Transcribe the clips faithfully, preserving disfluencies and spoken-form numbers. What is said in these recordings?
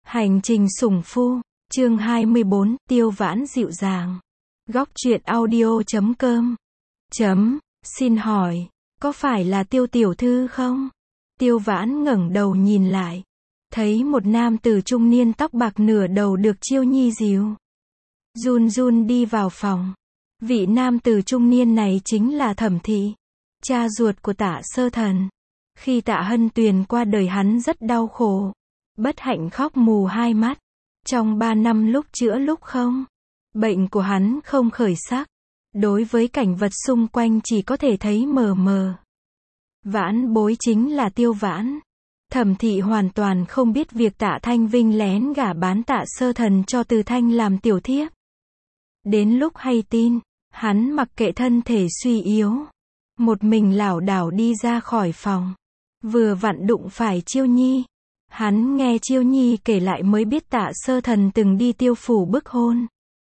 Hành trình sủng phu, chương hai mươi bốn, Tiêu Vãn dịu dàng. Góc truyện audio chấm com. Chấm, xin hỏi, có phải là Tiêu tiểu thư không? Tiêu Vãn ngẩng đầu nhìn lại, thấy một nam tử trung niên tóc bạc nửa đầu được Chiêu Nhi dìu run run đi vào phòng. Vị nam tử trung niên này chính là Thẩm Thị, cha ruột của Tạ Sơ Thần. Khi Tạ Hân Tuyền qua đời hắn rất đau khổ, bất hạnh khóc mù hai mắt. Trong ba năm lúc chữa lúc không, bệnh của hắn không khởi sắc. Đối với cảnh vật xung quanh chỉ có thể thấy mờ mờ. Vãn bối chính là Tiêu Vãn. Thẩm Thị hoàn toàn không biết việc Tạ Thanh Vinh lén gả bán Tạ Sơ Thần cho Từ Thanh làm tiểu thiếp. Đến lúc hay tin, hắn mặc kệ thân thể suy yếu, một mình lảo đảo đi ra khỏi phòng. Vừa vặn đụng phải Chiêu Nhi. Hắn nghe Chiêu Nhi kể lại mới biết Tạ Sơ Thần từng đi Tiêu phủ bức hôn.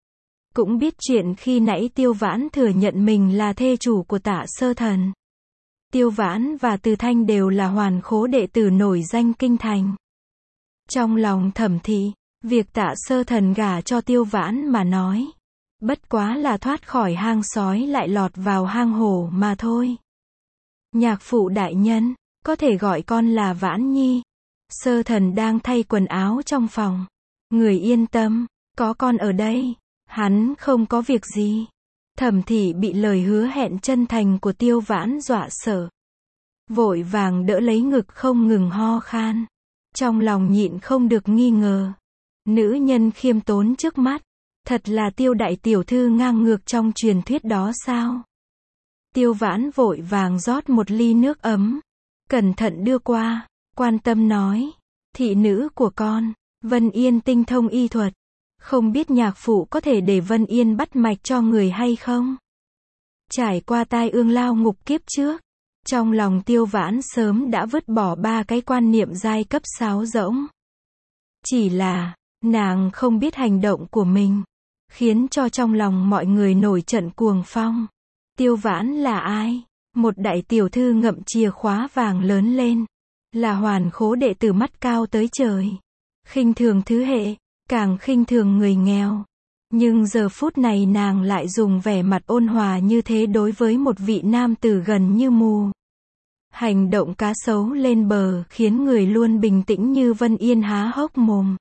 Cũng biết chuyện khi nãy Tiêu Vãn thừa nhận mình là thê chủ của Tạ Sơ Thần. Tiêu Vãn và Từ Thanh đều là hoàn khố đệ tử nổi danh kinh thành. Trong lòng Thẩm Thị, việc Tạ Sơ Thần gả cho Tiêu Vãn mà nói, bất quá là thoát khỏi hang sói lại lọt vào hang hổ mà thôi. Nhạc phụ đại nhân, có thể gọi con là Vãn Nhi. Sơ Thần đang thay quần áo trong phòng. Người yên tâm, có con ở đây, hắn không có việc gì. Thẩm Thị bị lời hứa hẹn chân thành của Tiêu Vãn dọa sợ, vội vàng đỡ lấy ngực không ngừng ho khan. Trong lòng nhịn không được nghi ngờ, nữ nhân khiêm tốn trước mắt, thật là Tiêu đại tiểu thư ngang ngược trong truyền thuyết đó sao? Tiêu Vãn vội vàng rót một ly nước ấm, cẩn thận đưa qua, quan tâm nói, thị nữ của con, Vân Yên tinh thông y thuật, không biết nhạc phụ có thể để Vân Yên bắt mạch cho người hay không? Trải qua tai ương lao ngục kiếp trước, trong lòng Tiêu Vãn sớm đã vứt bỏ ba cái quan niệm giai cấp sáo rỗng. Chỉ là, nàng không biết hành động của mình, khiến cho trong lòng mọi người nổi trận cuồng phong. Tiêu Vãn là ai? Một đại tiểu thư ngậm chìa khóa vàng lớn lên, là hoàn khố đệ tử mắt cao tới trời, khinh thường thứ hệ, càng khinh thường người nghèo. Nhưng giờ phút này nàng lại dùng vẻ mặt ôn hòa như thế đối với một vị nam tử gần như mù. Hành động cá sấu lên bờ khiến người luôn bình tĩnh như Vân Yên há hốc mồm.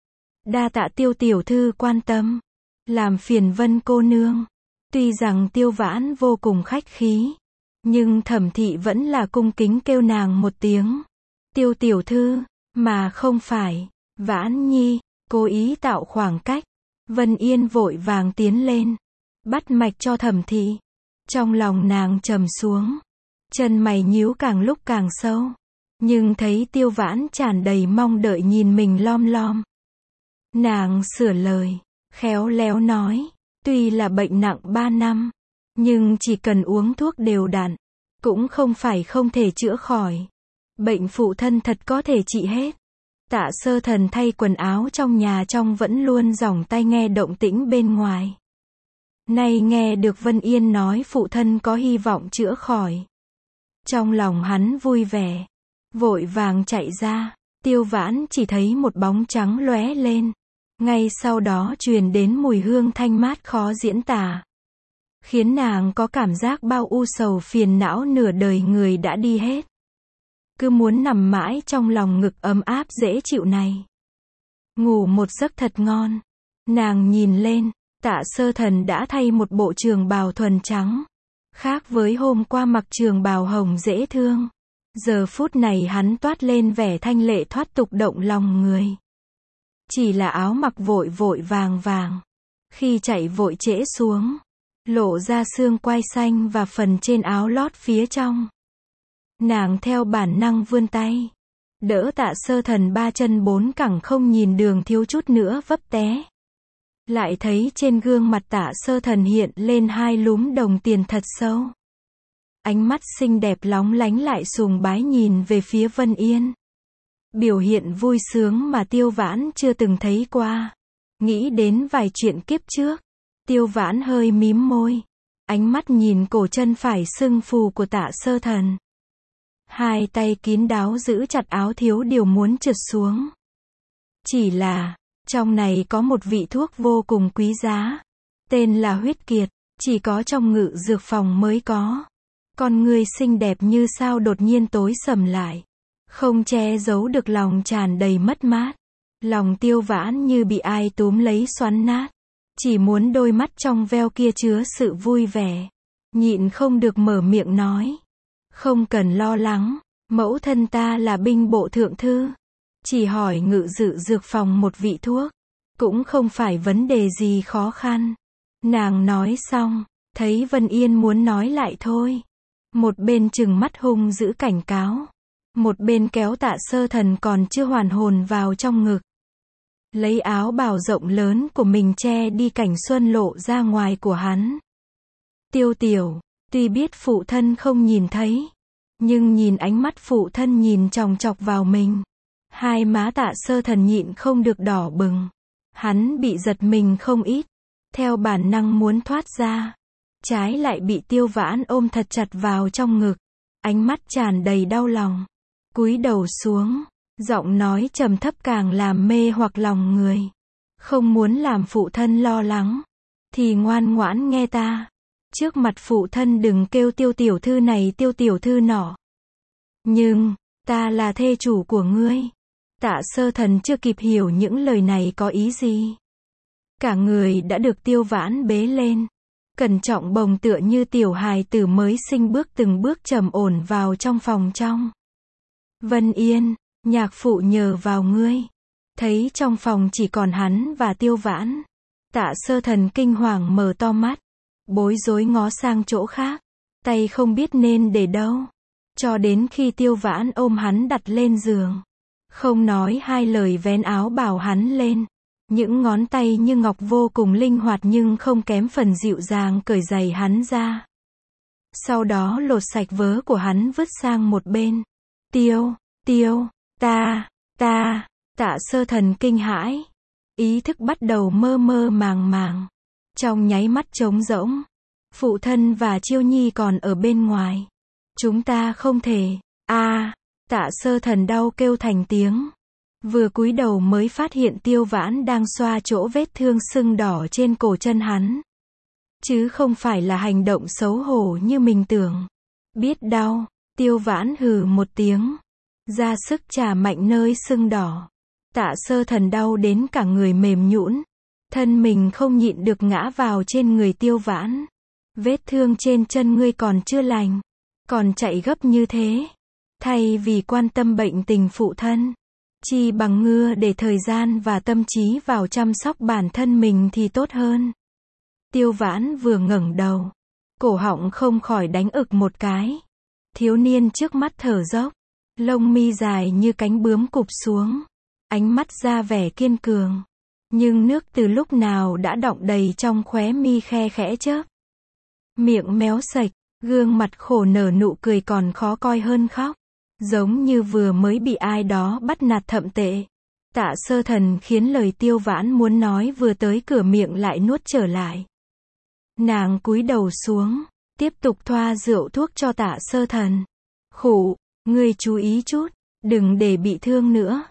Đa tạ Tiêu tiểu thư quan tâm, làm phiền Vân cô nương. Tuy rằng Tiêu Vãn vô cùng khách khí, nhưng Thẩm Thị vẫn là cung kính kêu nàng một tiếng Tiêu tiểu thư, mà không phải Vãn Nhi, cố ý tạo khoảng cách. Vân Yên vội vàng tiến lên, bắt mạch cho Thẩm Thị. Trong lòng nàng trầm xuống, chân mày nhíu càng lúc càng sâu, nhưng thấy Tiêu Vãn tràn đầy mong đợi nhìn mình lom lom. Nàng sửa lời, khéo léo nói, tuy là bệnh nặng ba năm, nhưng chỉ cần uống thuốc đều đặn, cũng không phải không thể chữa khỏi. Bệnh phụ thân thật có thể trị hết. Tạ Sơ Thần thay quần áo trong nhà trong vẫn luôn dòng tai nghe động tĩnh bên ngoài. Nay nghe được Vân Yên nói phụ thân có hy vọng chữa khỏi, trong lòng hắn vui vẻ, vội vàng chạy ra. Tiêu Vãn chỉ thấy một bóng trắng lóe lên, ngay sau đó truyền đến mùi hương thanh mát khó diễn tả, khiến nàng có cảm giác bao u sầu phiền não nửa đời người đã đi hết. Cứ muốn nằm mãi trong lòng ngực ấm áp dễ chịu này, ngủ một giấc thật ngon. Nàng nhìn lên, Tạ Sơ Thần đã thay một bộ trường bào thuần trắng, khác với hôm qua mặc trường bào hồng dễ thương. Giờ phút này hắn toát lên vẻ thanh lệ thoát tục động lòng người. Chỉ là áo mặc vội vội vàng vàng, khi chạy vội trễ xuống, lộ ra xương quai xanh và phần trên áo lót phía trong. Nàng theo bản năng vươn tay, đỡ Tạ Sơ Thần ba chân bốn cẳng không nhìn đường thiếu chút nữa vấp té. Lại thấy trên gương mặt Tạ Sơ Thần hiện lên hai lúm đồng tiền thật sâu. Ánh mắt xinh đẹp lóng lánh lại sùng bái nhìn về phía Vân Yên. Biểu hiện vui sướng mà Tiêu Vãn chưa từng thấy qua. Nghĩ đến vài chuyện kiếp trước, Tiêu Vãn hơi mím môi, ánh mắt nhìn cổ chân phải sưng phù của Tạ Sơ Thần. Hai tay kín đáo giữ chặt áo thiếu điều muốn trượt xuống. Chỉ là, trong này có một vị thuốc vô cùng quý giá. Tên là huyết kiệt, chỉ có trong ngự dược phòng mới có. Con người xinh đẹp như sao đột nhiên tối sầm lại. Không che giấu được lòng tràn đầy mất mát. Lòng Tiêu Vãn như bị ai túm lấy xoắn nát. Chỉ muốn đôi mắt trong veo kia chứa sự vui vẻ. Nhịn không được mở miệng nói. Không cần lo lắng, mẫu thân ta là binh bộ thượng thư. Chỉ hỏi ngự dự dược phòng một vị thuốc. Cũng không phải vấn đề gì khó khăn. Nàng nói xong, thấy Vân Yên muốn nói lại thôi. Một bên trừng mắt hung dữ cảnh cáo. Một bên kéo Tạ Sơ Thần còn chưa hoàn hồn vào trong ngực. Lấy áo bào rộng lớn của mình che đi cảnh xuân lộ ra ngoài của hắn. Tiêu Tiểu, tuy biết phụ thân không nhìn thấy, nhưng nhìn ánh mắt phụ thân nhìn chòng chọc vào mình. Hai má Tạ Sơ Thần nhịn không được đỏ bừng. Hắn bị giật mình không ít. Theo bản năng muốn thoát ra. Trái lại bị Tiêu Vãn ôm thật chặt vào trong ngực. Ánh mắt tràn đầy đau lòng. Cúi đầu xuống. Giọng nói trầm thấp càng làm mê hoặc lòng người. Không muốn làm phụ thân lo lắng. Thì ngoan ngoãn nghe ta. Trước mặt phụ thân đừng kêu Tiêu tiểu thư này Tiêu tiểu thư nọ. Nhưng, ta là thê chủ của ngươi. Tạ Sơ Thần chưa kịp hiểu những lời này có ý gì. Cả người đã được Tiêu Vãn bế lên. Cẩn trọng bồng tựa như tiểu hài tử mới sinh bước từng bước trầm ổn vào trong phòng trong. Vân Yên, nhạc phụ nhờ vào ngươi. Thấy trong phòng chỉ còn hắn và Tiêu Vãn. Tạ Sơ Thần kinh hoàng mở to mắt. Bối rối ngó sang chỗ khác. Tay không biết nên để đâu. Cho đến khi Tiêu Vãn ôm hắn đặt lên giường. Không nói hai lời vén áo bào hắn lên. Những ngón tay như ngọc vô cùng linh hoạt nhưng không kém phần dịu dàng cởi giày hắn ra. Sau đó lột sạch vớ của hắn vứt sang một bên. Tiêu, tiêu, ta, ta, Tạ Sơ Thần kinh hãi. Ý thức bắt đầu mơ mơ màng màng. Trong nháy mắt trống rỗng. Phụ thân và Chiêu Nhi còn ở bên ngoài. Chúng ta không thể, a Tạ Sơ Thần đau kêu thành tiếng. Vừa cúi đầu mới phát hiện Tiêu Vãn đang xoa chỗ vết thương sưng đỏ trên cổ chân hắn. Chứ không phải là hành động xấu hổ như mình tưởng. Biết đau, Tiêu Vãn hừ một tiếng. Ra sức chà mạnh nơi sưng đỏ. Tạ Sơ Thần đau đến cả người mềm nhũn. Thân mình không nhịn được ngã vào trên người Tiêu Vãn. Vết thương trên chân ngươi còn chưa lành. Còn chạy gấp như thế. Thay vì quan tâm bệnh tình phụ thân. Chi bằng ngưa để thời gian và tâm trí vào chăm sóc bản thân mình thì tốt hơn. Tiêu Vãn vừa ngẩng đầu. Cổ họng không khỏi đánh ực một cái. Thiếu niên trước mắt thở dốc. Lông mi dài như cánh bướm cụp xuống. Ánh mắt ra vẻ kiên cường. Nhưng nước từ lúc nào đã đọng đầy trong khóe mi khe khẽ chớp. Miệng méo sạch, gương mặt khổ nở nụ cười còn khó coi hơn khóc. Giống như vừa mới bị ai đó bắt nạt thậm tệ. Tạ Sơ Thần khiến lời Tiêu Vãn muốn nói vừa tới cửa miệng lại nuốt trở lại. Nàng cúi đầu xuống, tiếp tục thoa rượu thuốc cho Tạ Sơ Thần. Khụ, ngươi chú ý chút, đừng để bị thương nữa.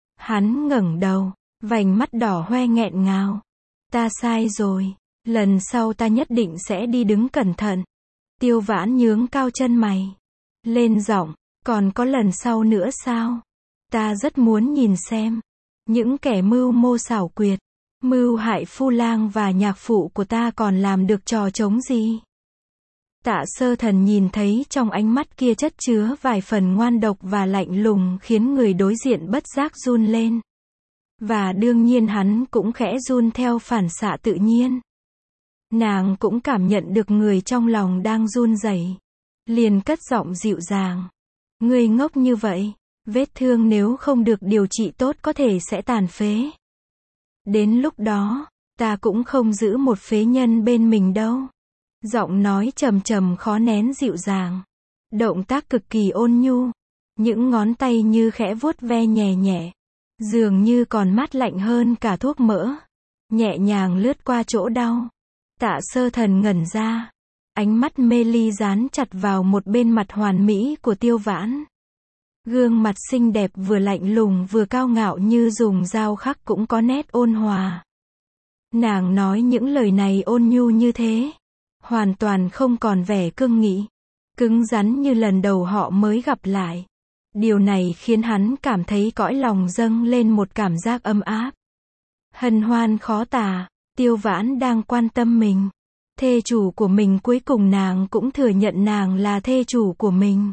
Hắn ngẩng đầu, vành mắt đỏ hoe nghẹn ngào. Ta sai rồi, lần sau ta nhất định sẽ đi đứng cẩn thận. Tiêu Vãn nhướng cao chân mày. Lên giọng, còn có lần sau nữa sao? Ta rất muốn nhìn xem. Những kẻ mưu mô xảo quyệt, mưu hại phu lang và nhạc phụ của ta còn làm được trò trống gì? Tạ Sơ Thần nhìn thấy trong ánh mắt kia chất chứa vài phần ngoan độc và lạnh lùng khiến người đối diện bất giác run lên. Và đương nhiên hắn cũng khẽ run theo phản xạ tự nhiên. Nàng cũng cảm nhận được người trong lòng đang run rẩy. Liền cất giọng dịu dàng. Ngươi ngốc như vậy, vết thương nếu không được điều trị tốt có thể sẽ tàn phế. Đến lúc đó, ta cũng không giữ một phế nhân bên mình đâu. Giọng nói trầm trầm khó nén dịu dàng. Động tác cực kỳ ôn nhu. Những ngón tay như khẽ vuốt ve nhẹ nhẹ. Dường như còn mát lạnh hơn cả thuốc mỡ. Nhẹ nhàng lướt qua chỗ đau. Tạ Sơ Thần ngẩn ra. Ánh mắt mê ly dán chặt vào một bên mặt hoàn mỹ của Tiêu Vãn. Gương mặt xinh đẹp vừa lạnh lùng vừa cao ngạo như dùng dao khắc cũng có nét ôn hòa. Nàng nói những lời này ôn nhu như thế, hoàn toàn không còn vẻ cương nghị, cứng rắn như lần đầu họ mới gặp lại. Điều này khiến hắn cảm thấy cõi lòng dâng lên một cảm giác ấm áp. Hân hoan khó tả, Tiêu Vãn đang quan tâm mình. Thê chủ của mình cuối cùng nàng cũng thừa nhận nàng là thê chủ của mình.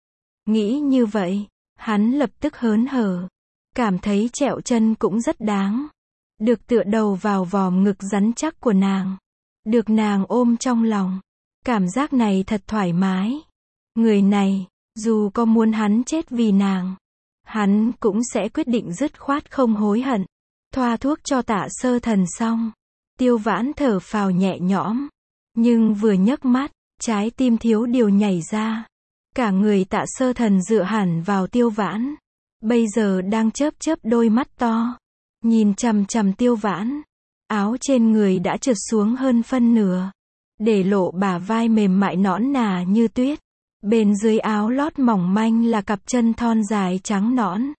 Nghĩ như vậy, hắn lập tức hớn hở, cảm thấy trẹo chân cũng rất đáng. Được tựa đầu vào vòm ngực rắn chắc của nàng, được nàng ôm trong lòng, cảm giác này thật thoải mái. Người này, dù có muốn hắn chết vì nàng, hắn cũng sẽ quyết định dứt khoát không hối hận. Thoa thuốc cho Tạ Sơ Thần xong, Tiêu Vãn thở phào nhẹ nhõm, nhưng vừa nhấc mắt, trái tim thiếu điều nhảy ra. Cả người Tạ Sơ Thần dựa hẳn vào Tiêu Vãn, bây giờ đang chớp chớp đôi mắt to, nhìn chằm chằm Tiêu Vãn. Áo trên người đã trượt xuống hơn phân nửa, để lộ bả vai mềm mại nõn nà như tuyết. Bên dưới áo lót mỏng manh là cặp chân thon dài trắng nõn.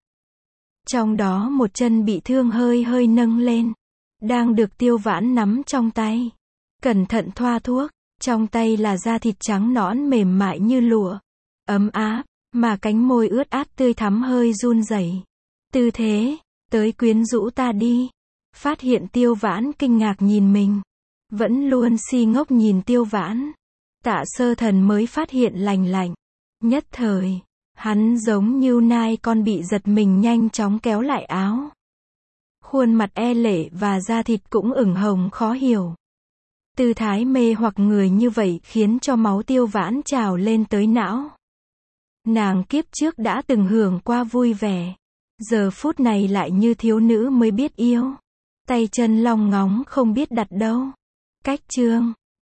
Trong đó một chân bị thương hơi hơi nâng lên, đang được Tiêu Vãn nắm trong tay, cẩn thận thoa thuốc. Trong tay là da thịt trắng nõn mềm mại như lụa, ấm áp, mà cánh môi ướt át tươi thắm hơi run rẩy. Tư thế, tới quyến rũ ta đi. Phát hiện Tiêu Vãn kinh ngạc nhìn mình, vẫn luôn si ngốc nhìn Tiêu Vãn. Tạ Sơ Thần mới phát hiện lành lạnh. Nhất thời, hắn giống như nai con bị giật mình nhanh chóng kéo lại áo. Khuôn mặt e lệ và da thịt cũng ửng hồng khó hiểu. Tư thái mê hoặc người như vậy khiến cho máu Tiêu Vãn trào lên tới não. Nàng kiếp trước đã từng hưởng qua vui vẻ, giờ phút này lại như thiếu nữ mới biết yêu. Tay chân long ngóng không biết đặt đâu. Cách chương